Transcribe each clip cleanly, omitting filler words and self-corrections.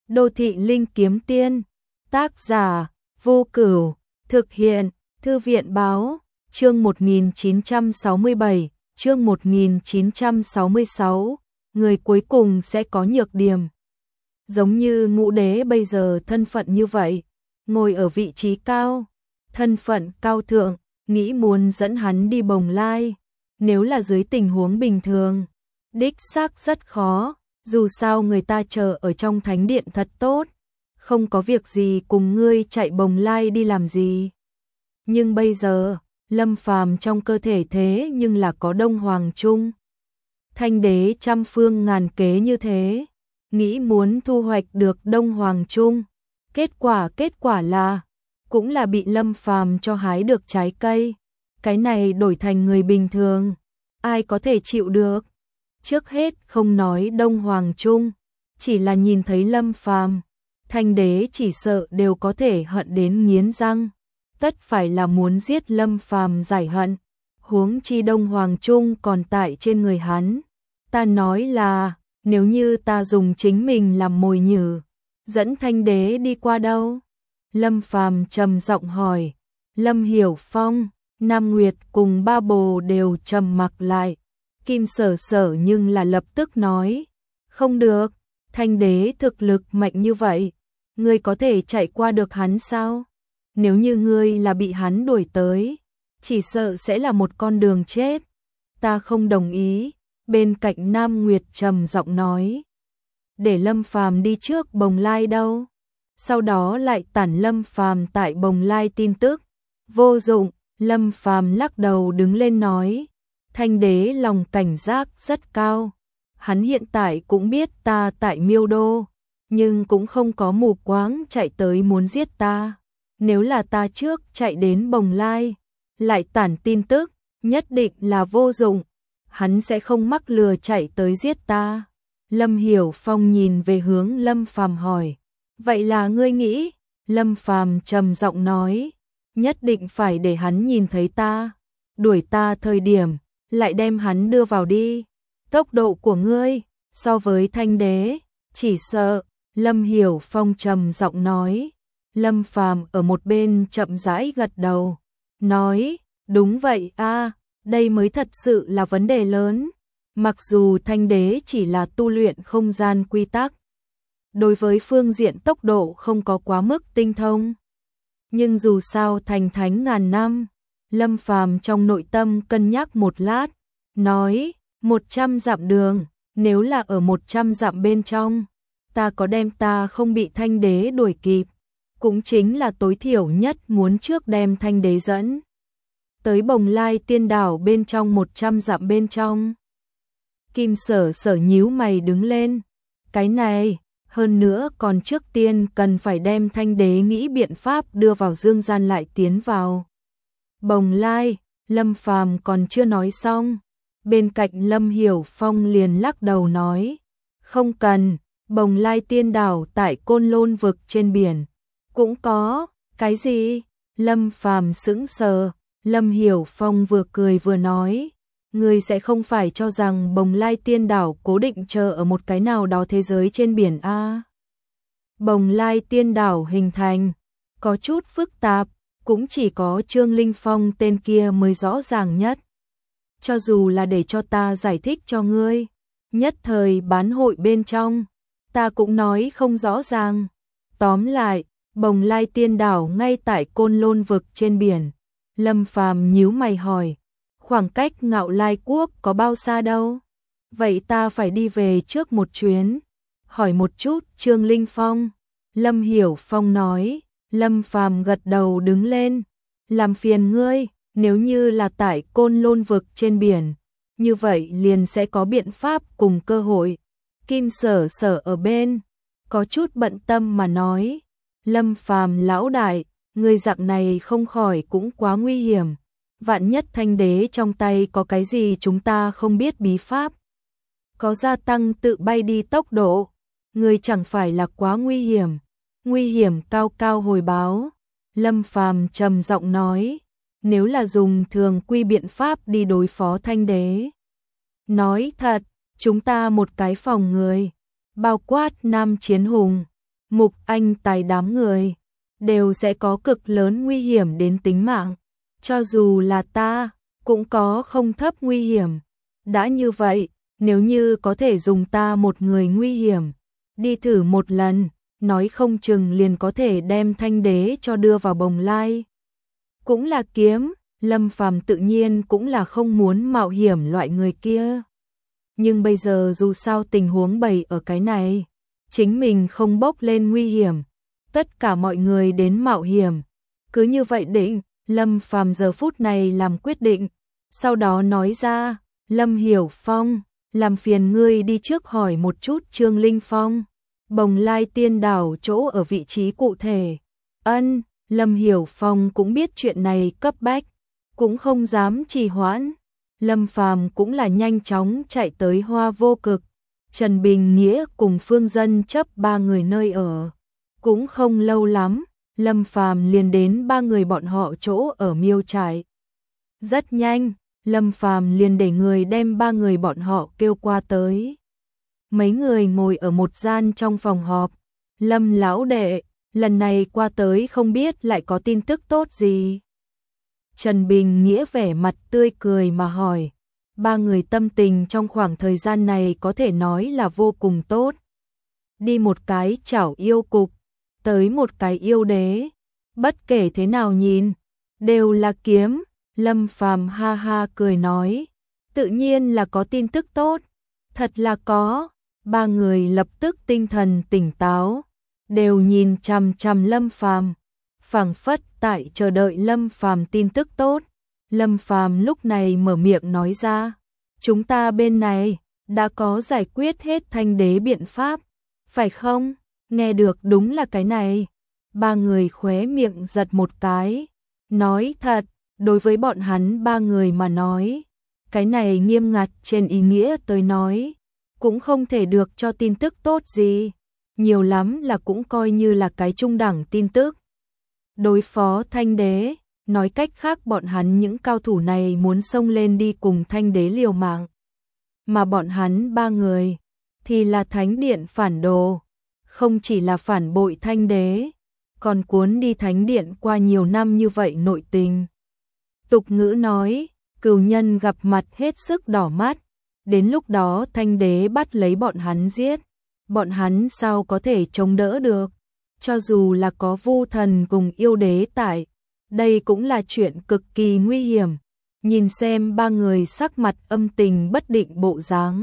Đô thị linh kiếm tiên, tác giả, Vô Cửu, thực hiện, Thư viện báo, chương 1967, chương 1966, người cuối cùng sẽ có nhược điểm. Giống như Ngũ Đế bây giờ thân phận như vậy, ngồi ở vị trí cao, thân phận cao thượng, nghĩ muốn dẫn hắn đi Bồng Lai, nếu là dưới tình huống bình thường, đích xác rất khó. Dù sao người ta chờ ở trong thánh điện thật tốt, không có việc gì cùng ngươi chạy Bồng Lai đi làm gì. Nhưng bây giờ, Lâm Phàm trong cơ thể thế nhưng là có Đông Hoàng Trung. Thanh đế trăm phương ngàn kế như thế, nghĩ muốn thu hoạch được Đông Hoàng Trung. Kết quả là, cũng là bị Lâm Phàm cho hái được trái cây. Cái này đổi thành người bình thường, ai có thể chịu được. Trước hết không nói Đông Hoàng Trung, chỉ là nhìn thấy Lâm Phàm, Thanh đế chỉ sợ đều có thể hận đến nghiến răng, tất phải là muốn giết Lâm Phàm giải hận, huống chi Đông Hoàng Trung còn tại trên người hắn. Ta nói là, nếu như ta dùng chính mình làm mồi nhử, dẫn Thanh đế đi qua đâu? Lâm Phàm trầm giọng hỏi. Lâm Hiểu Phong, Nam Nguyệt cùng Ba Bồ đều trầm mặc lại. Kim Sở Sở nhưng là lập tức nói, không được, Thanh đế thực lực mạnh như vậy, ngươi có thể chạy qua được hắn sao? Nếu như ngươi là bị hắn đuổi tới, chỉ sợ sẽ là một con đường chết. Ta không đồng ý. Bên cạnh Nam Nguyệt trầm giọng nói, để Lâm Phàm đi trước Bồng Lai đâu? Sau đó lại tản Lâm Phàm tại Bồng Lai tin tức. Vô dụng. Lâm Phàm lắc đầu đứng lên nói, Thanh đế lòng cảnh giác rất cao. Hắn hiện tại cũng biết ta tại Miêu Đô, nhưng cũng không có mù quáng chạy tới muốn giết ta. Nếu là ta trước chạy đến Bồng Lai, lại tản tin tức, nhất định là vô dụng. Hắn sẽ không mắc lừa chạy tới giết ta. Lâm Hiểu Phong nhìn về hướng Lâm Phàm hỏi, vậy là ngươi nghĩ? Lâm Phàm trầm giọng nói, nhất định phải để hắn nhìn thấy ta, đuổi ta thời điểm, lại đem hắn đưa vào đi. Tốc độ của ngươi, so với Thanh đế, chỉ sợ. Lâm Hiểu Phong trầm giọng nói. Lâm Phàm ở một bên chậm rãi gật đầu, nói, đúng vậy a, đây mới thật sự là vấn đề lớn. Mặc dù Thanh đế chỉ là tu luyện không gian quy tắc, đối với phương diện tốc độ không có quá mức tinh thông, nhưng dù sao thành thánh ngàn năm. Lâm Phàm trong nội tâm cân nhắc một lát, nói, 100 dặm đường, nếu là ở 100 dặm bên trong, ta có đem ta không bị Thanh đế đuổi kịp, cũng chính là tối thiểu nhất muốn trước đem Thanh đế dẫn tới Bồng Lai tiên đảo bên trong 100 dặm bên trong. Kim Sở Sở nhíu mày đứng lên, cái này, hơn nữa còn trước tiên cần phải đem Thanh đế nghĩ biện pháp đưa vào dương gian lại tiến vào Bồng Lai. Lâm Phàm còn chưa nói xong, bên cạnh Lâm Hiểu Phong liền lắc đầu nói, không cần, Bồng Lai tiên đảo tại Côn Lôn vực trên biển, cũng có. Cái gì? Lâm Phàm sững sờ. Lâm Hiểu Phong vừa cười vừa nói, ngươi sẽ không phải cho rằng Bồng Lai tiên đảo cố định chờ ở một cái nào đó thế giới trên biển a? Bồng Lai tiên đảo hình thành có chút phức tạp, cũng chỉ có Trương Linh Phong tên kia mới rõ ràng nhất. Cho dù là để cho ta giải thích cho ngươi, nhất thời bán hội bên trong, ta cũng nói không rõ ràng. Tóm lại, Bồng Lai tiên đảo ngay tại Côn Lôn vực trên biển. Lâm Phàm nhíu mày hỏi, khoảng cách Ngạo Lai quốc có bao xa đâu? Vậy ta phải đi về trước một chuyến, hỏi một chút Trương Linh Phong. Lâm Hiểu Phong nói. Lâm Phàm gật đầu đứng lên, làm phiền ngươi, nếu như là tại Côn Lôn vực trên biển, như vậy liền sẽ có biện pháp cùng cơ hội. Kim Sở Sở ở bên, có chút bận tâm mà nói, Lâm Phàm lão đại, ngươi dạng này không khỏi cũng quá nguy hiểm. Vạn nhất Thanh đế trong tay có cái gì chúng ta không biết bí pháp, có gia tăng tự bay đi tốc độ, ngươi chẳng phải là quá nguy hiểm. Nguy hiểm cao cao hồi báo. Lâm Phàm trầm giọng nói, nếu là dùng thường quy biện pháp đi đối phó Thanh đế, nói thật, chúng ta một cái phòng người, bao quát Nam Chiến Hùng, Mục Anh Tài đám người đều sẽ có cực lớn nguy hiểm đến tính mạng. Cho dù là ta, cũng có không thấp nguy hiểm. Đã như vậy, nếu như có thể dùng ta một người nguy hiểm, đi thử một lần, nói không chừng liền có thể đem Thanh Đế cho đưa vào bồng lai. Cũng là kiếm, Lâm Phàm tự nhiên cũng là không muốn mạo hiểm loại người kia. Nhưng bây giờ dù sao tình huống bày ở cái này, chính mình không bốc lên nguy hiểm, tất cả mọi người đến mạo hiểm. Cứ như vậy định, Lâm Phàm giờ phút này làm quyết định, sau đó nói ra, Lâm Hiểu Phong, làm phiền ngươi đi trước hỏi một chút Trương Linh Phong, bồng lai tiên đảo chỗ ở vị trí cụ thể. Ân, Lâm Hiểu Phong cũng biết chuyện này cấp bách, cũng không dám trì hoãn. Lâm Phàm cũng là nhanh chóng chạy tới Hoa Vô Cực, Trần Bình Nghĩa cùng Phương Dân chấp ba người nơi ở. Cũng không lâu lắm, Lâm Phàm liền đến ba người bọn họ chỗ ở miêu trại. Rất nhanh, Lâm Phàm liền để người đem ba người bọn họ kêu qua tới. Mấy người ngồi ở một gian trong phòng họp. Lâm lão đệ, lần này qua tới không biết lại có tin tức tốt gì. Trần Bình Nghĩa vẻ mặt tươi cười mà hỏi. Ba người tâm tình trong khoảng thời gian này có thể nói là vô cùng tốt. Đi một cái chảo yêu cục, tới một cái yêu đế. Bất kể thế nào nhìn, đều là kiếm. Lâm Phàm ha ha cười nói. Tự nhiên là có tin tức tốt. Thật là có. Ba người lập tức tinh thần tỉnh táo, đều nhìn chằm chằm Lâm Phàm, phảng phất tại chờ đợi Lâm Phàm tin tức tốt. Lâm Phàm lúc này mở miệng nói ra, chúng ta bên này đã có giải quyết hết Thanh Đế biện pháp, phải không? Nghe được đúng là cái này. Ba người khóe miệng giật một cái, nói thật, đối với bọn hắn ba người mà nói, cái này nghiêm ngặt trên ý nghĩa tới nói, cũng không thể được cho tin tức tốt gì, nhiều lắm là cũng coi như là cái trung đẳng tin tức. Đối phó Thanh Đế, nói cách khác bọn hắn những cao thủ này muốn xông lên đi cùng Thanh Đế liều mạng. Mà bọn hắn ba người, thì là Thánh Điện phản đồ, không chỉ là phản bội Thanh Đế, còn cuốn đi Thánh Điện qua nhiều năm như vậy nội tình. Tục ngữ nói, cừu nhân gặp mặt hết sức đỏ mắt. Đến lúc đó Thanh Đế bắt lấy bọn hắn giết, bọn hắn sao có thể chống đỡ được, cho dù là có Vu Thần cùng yêu đế tại, đây cũng là chuyện cực kỳ nguy hiểm. Nhìn xem ba người sắc mặt âm tình bất định bộ dáng,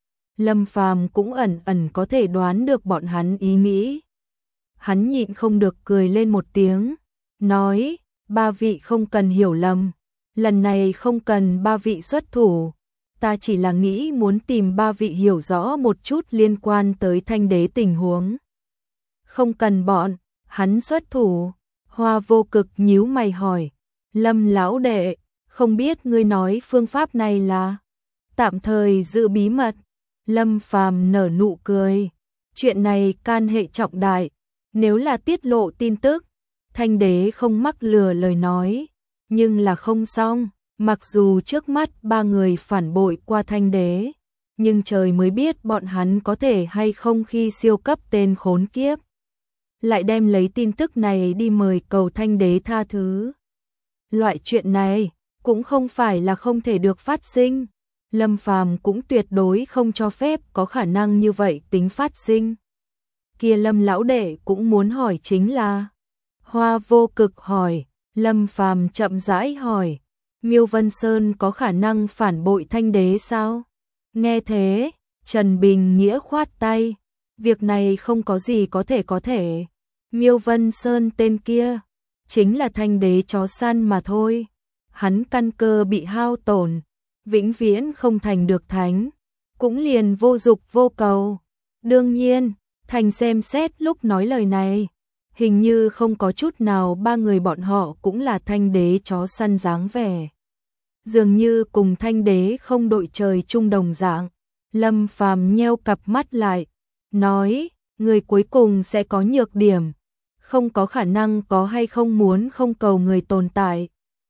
Lâm Phàm cũng ẩn ẩn có thể đoán được bọn hắn ý nghĩ. Hắn nhịn không được cười lên một tiếng, nói, ba vị không cần hiểu lầm, lần này không cần ba vị xuất thủ. Ta chỉ là nghĩ muốn tìm ba vị hiểu rõ một chút liên quan tới Thanh Đế tình huống. Không cần bọn hắn xuất thủ. Hoa Vô Cực nhíu mày hỏi, Lâm lão đệ, không biết ngươi nói phương pháp này là tạm thời giữ bí mật. Lâm Phàm nở nụ cười, chuyện này can hệ trọng đại, nếu là tiết lộ tin tức, Thanh Đế không mắc lừa lời nói, nhưng là không xong. Mặc dù trước mắt ba người phản bội qua Thanh Đế, nhưng trời mới biết bọn hắn có thể hay không khi siêu cấp tên khốn kiếp lại đem lấy tin tức này đi mời cầu Thanh Đế tha thứ. Loại chuyện này cũng không phải là không thể được phát sinh, Lâm Phàm cũng tuyệt đối không cho phép có khả năng như vậy tính phát sinh. Kia Lâm lão đệ cũng muốn hỏi chính là, Hoa Vô Cực hỏi. Lâm Phàm chậm rãi hỏi, Miêu Vân Sơn có khả năng phản bội Thanh Đế sao? Nghe thế, Trần Bình Nghĩa khoát tay, việc này không có gì có thể. Miêu Vân Sơn tên kia chính là Thanh Đế chó săn mà thôi. Hắn căn cơ bị hao tổn, vĩnh viễn không thành được thánh, cũng liền vô dục vô cầu. Đương nhiên, Thành xem xét lúc nói lời này, hình như không có chút nào ba người bọn họ cũng là Thanh Đế chó săn dáng vẻ. Dường như cùng Thanh Đế không đội trời chung đồng dạng. Lâm Phàm nheo cặp mắt lại, nói, người cuối cùng sẽ có nhược điểm, không có khả năng có hay không muốn không cầu người tồn tại.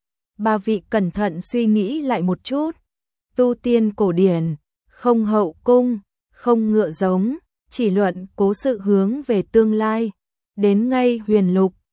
Ba vị cẩn thận suy nghĩ lại một chút, tu tiên cổ điển, không hậu cung, không ngựa giống, chỉ luận cố sự hướng về tương lai. Đến ngay huyền lục,